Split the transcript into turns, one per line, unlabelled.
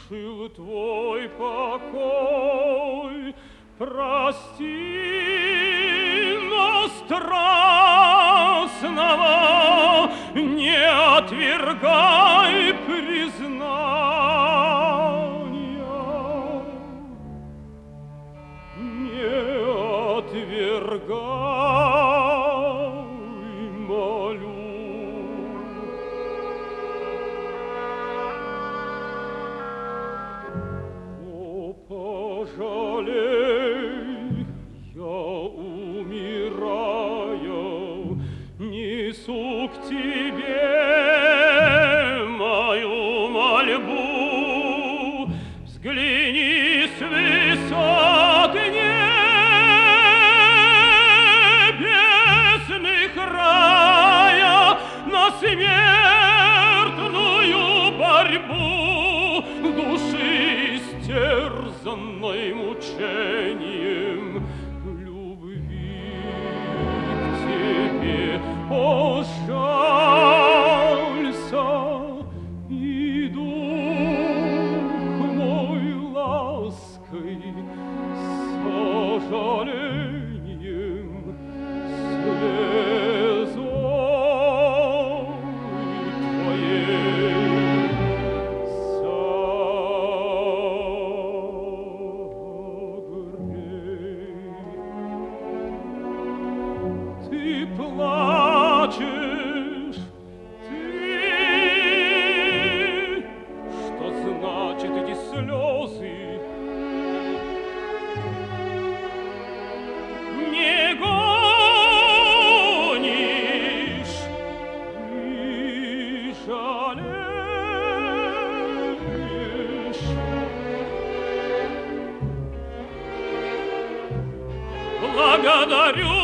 нарушил твой покой. Прости, но страстного не отвергай признания, не отвергай, молю. О, пожалей, я умираю, несу к тебе мою мольбу. Взгляни с высот небесных рая на смертную борьбу души, истерзанной мучением любви к тебе. О, жалься, и дух мой лаской сожалением слезой твоей согрей. Ты плачешь, что значит эти слезы? Не гонишь и жалеешь. Благодарю